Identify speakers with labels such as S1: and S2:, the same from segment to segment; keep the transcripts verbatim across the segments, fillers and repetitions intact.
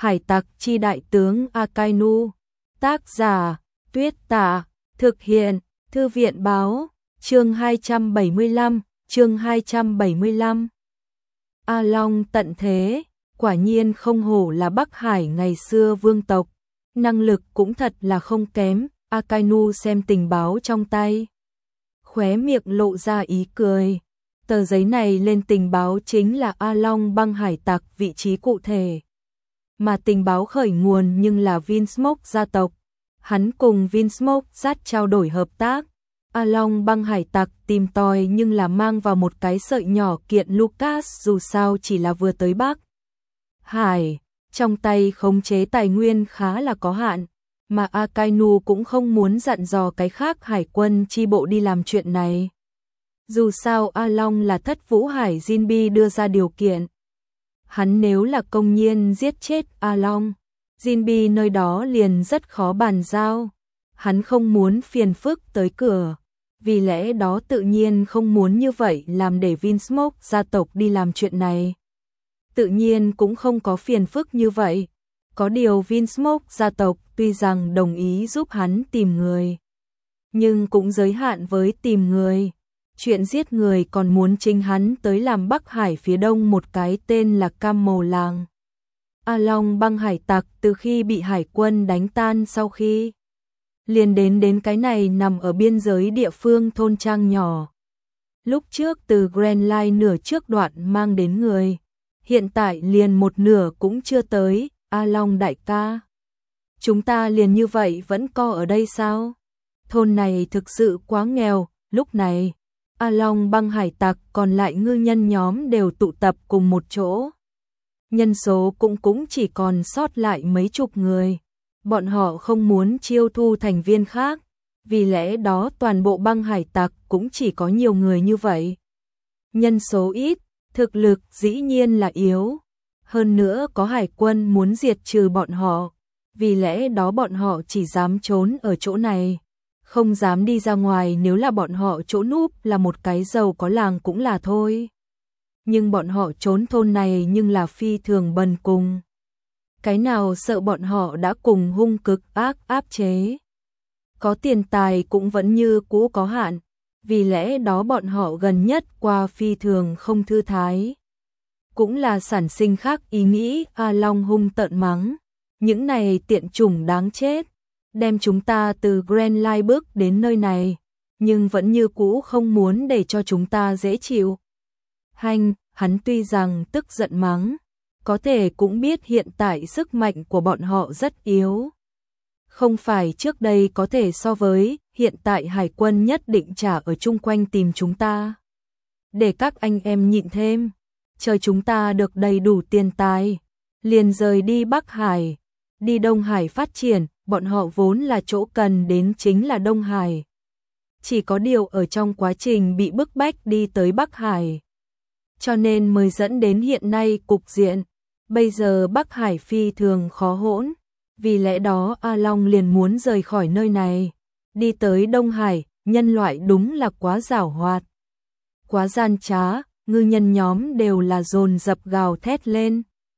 S1: Hải tặc chi đại tướng Akainu. Tác giả Tuyết Tả. Thực hiện Thư viện Báo. Chương hai trăm bảy mươi lăm. Chương hai trăm bảy mươi lăm. A Long tận thế. Quả nhiên không hổ là Bắc Hải ngày xưa vương tộc. Năng lực cũng thật là không kém. Akainu xem tình báo trong tay, khóe miệng lộ ra ý cười. Tờ giấy này lên tình báo chính là A Long băng hải tặc vị trí cụ thể. Mà tình báo khởi nguồn nhưng là Vinsmoke gia tộc. Hắn cùng Vinsmoke sát trao đổi hợp tác. A Long băng hải tặc tìm tòi nhưng là mang vào một cái sợi nhỏ kiện Lucas, dù sao chỉ là vừa tới Bắc Hải, trong tay khống chế tài nguyên khá là có hạn. Mà Akainu cũng không muốn dặn dò cái khác hải quân chi bộ đi làm chuyện này. Dù sao A Long là Thất Vũ Hải Jinbe đưa ra điều kiện. Hắn nếu là công nhiên giết chết A Long, Jinbe nơi đó liền rất khó bàn giao. Hắn không muốn phiền phức tới cửa, vì lẽ đó tự nhiên không muốn như vậy làm để Vinsmoke gia tộc đi làm chuyện này. Tự nhiên cũng không có phiền phức như vậy. Có điều Vinsmoke gia tộc tuy rằng đồng ý giúp hắn tìm người, nhưng cũng giới hạn với tìm người. Chuyện giết người còn muốn chính hắn tới làm Bắc Hải phía đông một cái tên là Cam Mồ Làng. A Long băng hải tặc từ khi bị hải quân đánh tan sau khi liền đến đến cái này nằm ở biên giới địa phương thôn trang nhỏ. Lúc trước từ Grand Line nửa trước đoạn mang đến người, hiện tại liền một nửa cũng chưa tới. A Long đại ca, chúng ta liền như vậy vẫn co ở đây sao? Thôn này thực sự quá nghèo. Lúc này A Long băng hải tặc còn lại ngư nhân nhóm đều tụ tập cùng một chỗ. Nhân số cũng cũng chỉ còn sót lại mấy chục người. Bọn họ không muốn chiêu thu thành viên khác, vì lẽ đó toàn bộ băng hải tặc cũng chỉ có nhiều người như vậy. Nhân số ít, thực lực dĩ nhiên là yếu. Hơn nữa có hải quân muốn diệt trừ bọn họ, vì lẽ đó bọn họ chỉ dám trốn ở chỗ này, không dám đi ra ngoài. Nếu là bọn họ chỗ núp là một cái giàu có làng cũng là thôi. Nhưng bọn họ trốn thôn này nhưng là phi thường bần cùng. Cái nào sợ bọn họ đã cùng hung cực ác áp chế. Có tiền tài cũng vẫn như cũ có hạn, vì lẽ đó bọn họ gần nhất qua phi thường không thư thái. Cũng là sản sinh khác ý nghĩ. A Long hung tợn mắng, những này tiện chủng đáng chết, đem chúng ta từ Grand Line bước đến nơi này, nhưng vẫn như cũ không muốn để cho chúng ta dễ chịu. Hành, hắn tuy rằng tức giận mắng, có thể cũng biết hiện tại sức mạnh của bọn họ rất yếu. Không phải trước đây có thể so với, hiện tại hải quân nhất định trả ở chung quanh tìm chúng ta. Để các anh em nhịn thêm. Chờ chúng ta được đầy đủ tiền tài, liền rời đi Bắc Hải, đi Đông Hải phát triển. Bọn họ vốn là chỗ cần đến chính là Đông Hải. Chỉ có điều ở trong quá trình bị bức bách đi tới Bắc Hải, cho nên mới dẫn đến hiện nay cục diện. Bây giờ Bắc Hải phi thường khó hỗn, vì lẽ đó A Long liền muốn rời khỏi nơi này, đi tới Đông Hải. Nhân loại đúng là quá giảo hoạt, quá gian trá. Ngư nhân nhóm đều là dồn dập gào thét lên.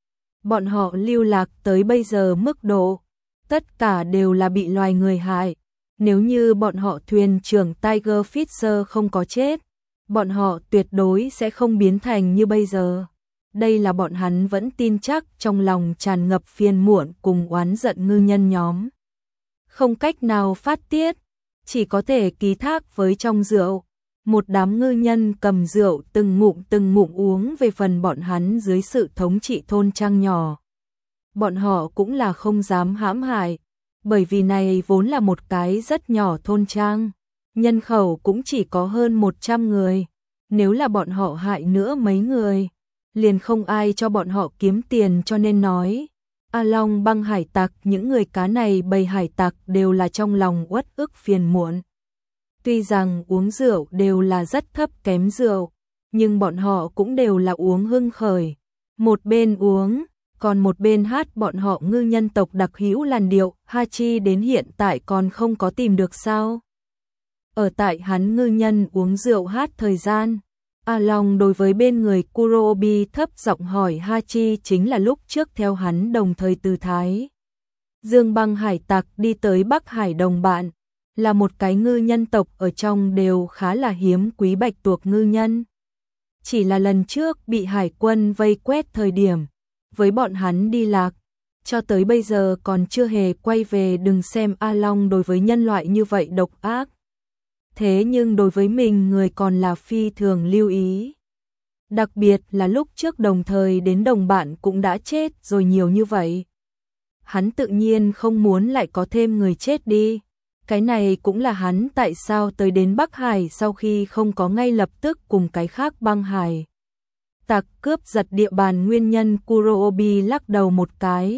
S1: Bọn họ lưu lạc tới bây giờ mức độ, tất cả đều là bị loài người hại. Nếu như bọn họ thuyền trưởng Tiger Fisher không có chết, bọn họ tuyệt đối sẽ không biến thành như bây giờ. Đây là bọn hắn vẫn tin chắc, trong lòng tràn ngập phiền muộn cùng oán giận. Ngư nhân nhóm không cách nào phát tiết, chỉ có thể ký thác với trong rượu. Một đám ngư nhân cầm rượu từng ngụm từng ngụm uống về phần bọn hắn dưới sự thống trị thôn trang nhỏ. Bọn họ cũng là không dám hãm hại, bởi vì này vốn là một cái rất nhỏ thôn trang, nhân khẩu cũng chỉ có hơn một trăm người. Nếu là bọn họ hại nữa mấy người, liền không ai cho bọn họ kiếm tiền. Cho nên nói, A Long băng hải tặc, những người cá này bầy hải tặc đều là trong lòng uất ức phiền muộn. Tuy rằng uống rượu đều là rất thấp kém rượu, nhưng bọn họ cũng đều là uống hưng khởi. Một bên uống, còn một bên hát bọn họ ngư nhân tộc đặc hữu làn điệu Hachi đến hiện tại còn không có tìm được sao. Ở tại hắn ngư nhân uống rượu hát thời gian, A Long đối với bên người Kurobi thấp giọng hỏi Hachi chính là lúc trước theo hắn đồng thời từ Thái Dương băng hải tặc đi tới Bắc Hải đồng bạn, là một cái ngư nhân tộc ở trong đều khá là hiếm quý bạch tuộc ngư nhân. Chỉ là lần trước bị hải quân vây quét thời điểm, với bọn hắn đi lạc, cho tới bây giờ còn chưa hề quay về. Đừng xem A Long đối với nhân loại như vậy độc ác, thế nhưng đối với mình người còn là phi thường lưu ý. Đặc biệt là lúc trước đồng thời đến đồng bạn cũng đã chết rồi nhiều như vậy. Hắn tự nhiên không muốn lại có thêm người chết đi. Cái này cũng là hắn tại sao tới đến Bắc Hải sau khi không có ngay lập tức cùng cái khác băng hải tặc cướp giật địa bàn nguyên nhân. Kurobi lắc đầu một cái,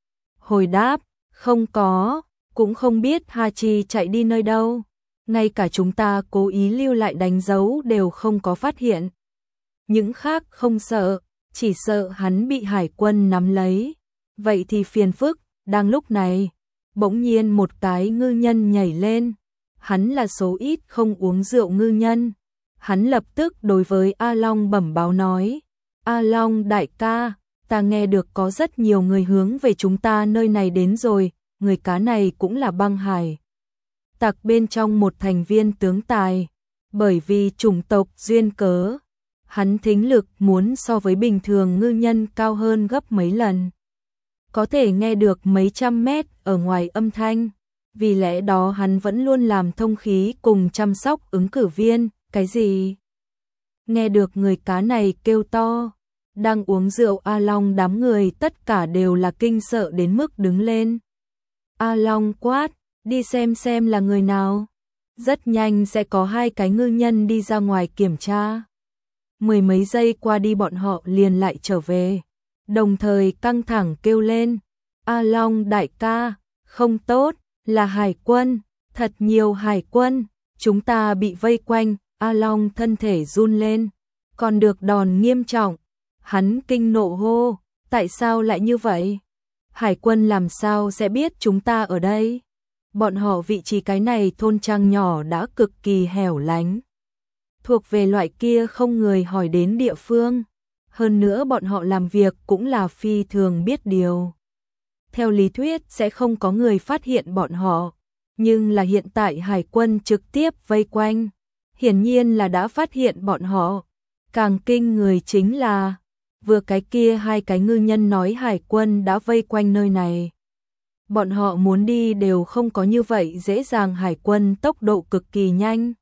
S1: hồi đáp, không có, cũng không biết Hachi chạy đi nơi đâu. Ngay cả chúng ta cố ý lưu lại đánh dấu đều không có phát hiện. Những khác không sợ, chỉ sợ hắn bị hải quân nắm lấy. Vậy thì phiền phức. Đang lúc này, bỗng nhiên một cái ngư nhân nhảy lên. Hắn là số ít không uống rượu ngư nhân. Hắn lập tức đối với A Long bẩm báo nói, A Long đại ca, ta nghe được có rất nhiều người hướng về chúng ta nơi này đến rồi. Người cá này cũng là băng hải tặc bên trong một thành viên tướng tài. Bởi vì chủng tộc duyên cớ, hắn thính lực muốn so với bình thường ngư nhân cao hơn gấp mấy lần, có thể nghe được mấy trăm mét ở ngoài âm thanh. Vì lẽ đó hắn vẫn luôn làm thông khí cùng chăm sóc ứng cử viên. Cái gì? Nghe được người cá này kêu to, đang uống rượu A Long đám người tất cả đều là kinh sợ đến mức đứng lên. A Long quát, đi xem xem là người nào. Rất nhanh sẽ có hai cái ngư nhân đi ra ngoài kiểm tra. Mười mấy giây qua đi bọn họ liền lại trở về, đồng thời căng thẳng kêu lên, A Long đại ca, không tốt, là hải quân, thật nhiều hải quân, chúng ta bị vây quanh. A Long thân thể run lên, còn được đòn nghiêm trọng. Hắn kinh nộ hô, tại sao lại như vậy? Hải quân làm sao sẽ biết chúng ta ở đây? Bọn họ vị trí cái này thôn trang nhỏ đã cực kỳ hẻo lánh, thuộc về loại kia không người hỏi đến địa phương. Hơn nữa bọn họ làm việc cũng là phi thường biết điều. Theo lý thuyết sẽ không có người phát hiện bọn họ, nhưng là hiện tại hải quân trực tiếp vây quanh, hiển nhiên là đã phát hiện bọn họ. Càng kinh người chính là, vừa cái kia hai cái ngư nhân nói hải quân đã vây quanh nơi này. Bọn họ muốn đi đều không có như vậy dễ dàng, hải quân tốc độ cực kỳ nhanh.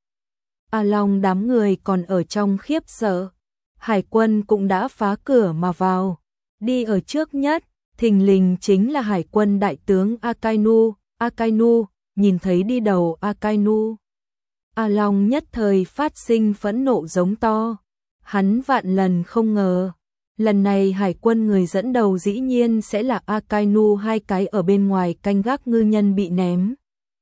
S1: A Long đám người còn ở trong khiếp sợ, hải quân cũng đã phá cửa mà vào. Đi ở trước nhất, thình lình chính là hải quân đại tướng Akainu. Akainu, nhìn thấy đi đầu Akainu, A Long nhất thời phát sinh phẫn nộ giống to. Hắn vạn lần không ngờ, lần này hải quân người dẫn đầu dĩ nhiên sẽ là Akainu. Hai cái ở bên ngoài canh gác ngư nhân bị ném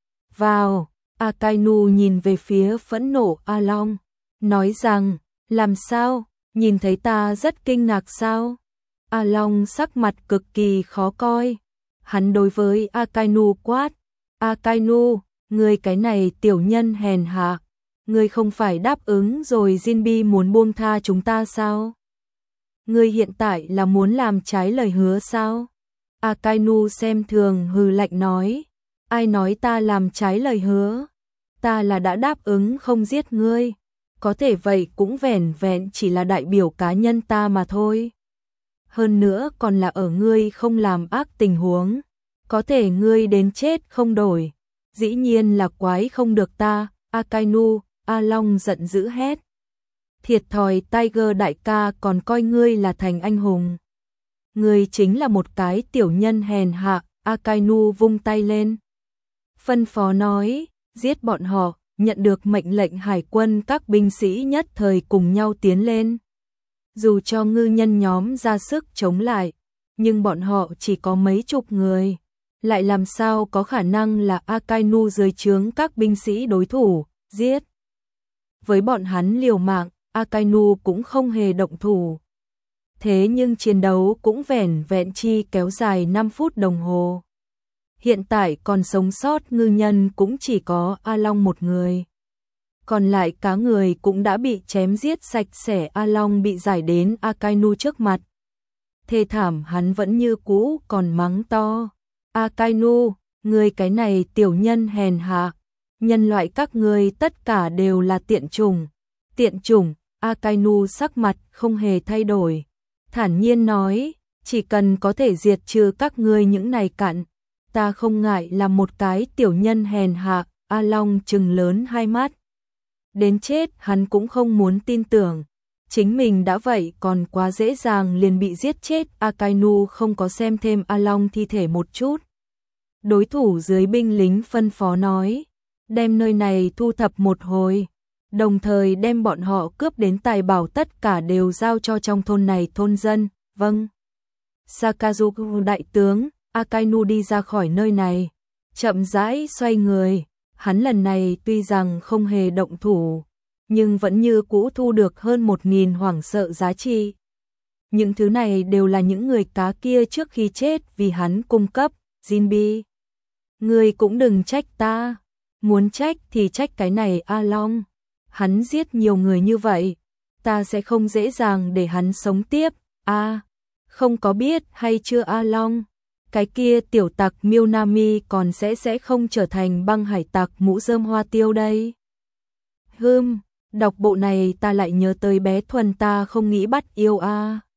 S1: vào. Akainu nhìn về phía phẫn nộ A Long, nói rằng, làm sao, nhìn thấy ta rất kinh ngạc sao? A Long sắc mặt cực kỳ khó coi. Hắn đối với Akainu quát, Akainu, ngươi cái này tiểu nhân hèn hạ, ngươi không phải đáp ứng rồi Jinbi muốn buông tha chúng ta sao? Ngươi hiện tại là muốn làm trái lời hứa sao? Akainu xem thường hừ lạnh nói, ai nói ta làm trái lời hứa? Ta là đã đáp ứng không giết ngươi, có thể vậy cũng vẻn vẹn chỉ là đại biểu cá nhân ta mà thôi. Hơn nữa còn là ở ngươi không làm ác tình huống, có thể ngươi đến chết không đổi, dĩ nhiên là quái không được ta. Akainu, A Long giận dữ hét, thiệt thòi, Tiger đại ca còn coi ngươi là thành anh hùng. Ngươi chính là một cái tiểu nhân hèn hạ. Akainu vung tay lên, phân phó nói, giết bọn họ. Nhận được mệnh lệnh hải quân, các binh sĩ nhất thời cùng nhau tiến lên. Dù cho ngư nhân nhóm ra sức chống lại, nhưng bọn họ chỉ có mấy chục người, lại làm sao có khả năng là Akainu dưới trướng các binh sĩ đối thủ, giết. Với bọn hắn liều mạng, Akainu cũng không hề động thủ. Thế nhưng chiến đấu cũng vẻn vẹn chi kéo dài năm phút đồng hồ. Hiện tại còn sống sót ngư nhân cũng chỉ có A Long một người. còn lại cá người cũng đã bị chém giết sạch sẽ. A Long bị giải đến Akainu trước mặt. Thê thảm, hắn vẫn như cũ còn mắng to. Akainu, ngươi cái này tiểu nhân hèn hạ, nhân loại các ngươi tất cả đều là tiện chủng. Tiện chủng, Akainu sắc mặt không hề thay đổi, thản nhiên nói, chỉ cần có thể diệt trừ các ngươi những này cặn, ta không ngại là một cái tiểu nhân hèn hạ. A Long trừng lớn hai mắt. Đến chết hắn cũng không muốn tin tưởng, chính mình đã vậy còn quá dễ dàng liền bị giết chết. Akainu không có xem thêm A Long thi thể một chút. Đối thủ dưới binh lính phân phó nói, đem nơi này thu thập một hồi, đồng thời đem bọn họ cướp đến tài bảo tất cả đều giao cho trong thôn này thôn dân. Vâng. Sakazuku đại tướng. Akainu đi ra khỏi nơi này, chậm rãi xoay người. Hắn lần này tuy rằng không hề động thủ, nhưng vẫn như cũ thu được hơn một nghìn hoảng sợ giá trị. Những thứ này đều là những người cá kia trước khi chết vì hắn cung cấp. Jinbi, ngươi cũng đừng trách ta, muốn trách thì trách cái này A Long. Hắn giết nhiều người như vậy, ta sẽ không dễ dàng để hắn sống tiếp. A, à, không có biết hay chưa A Long, cái kia tiểu tặc Miêu Nami còn sẽ sẽ không trở thành băng hải tặc mũ rơm hoa tiêu đây. Hừm, đọc bộ này ta lại nhớ tới bé Thuần, ta không nghĩ bắt yêu a.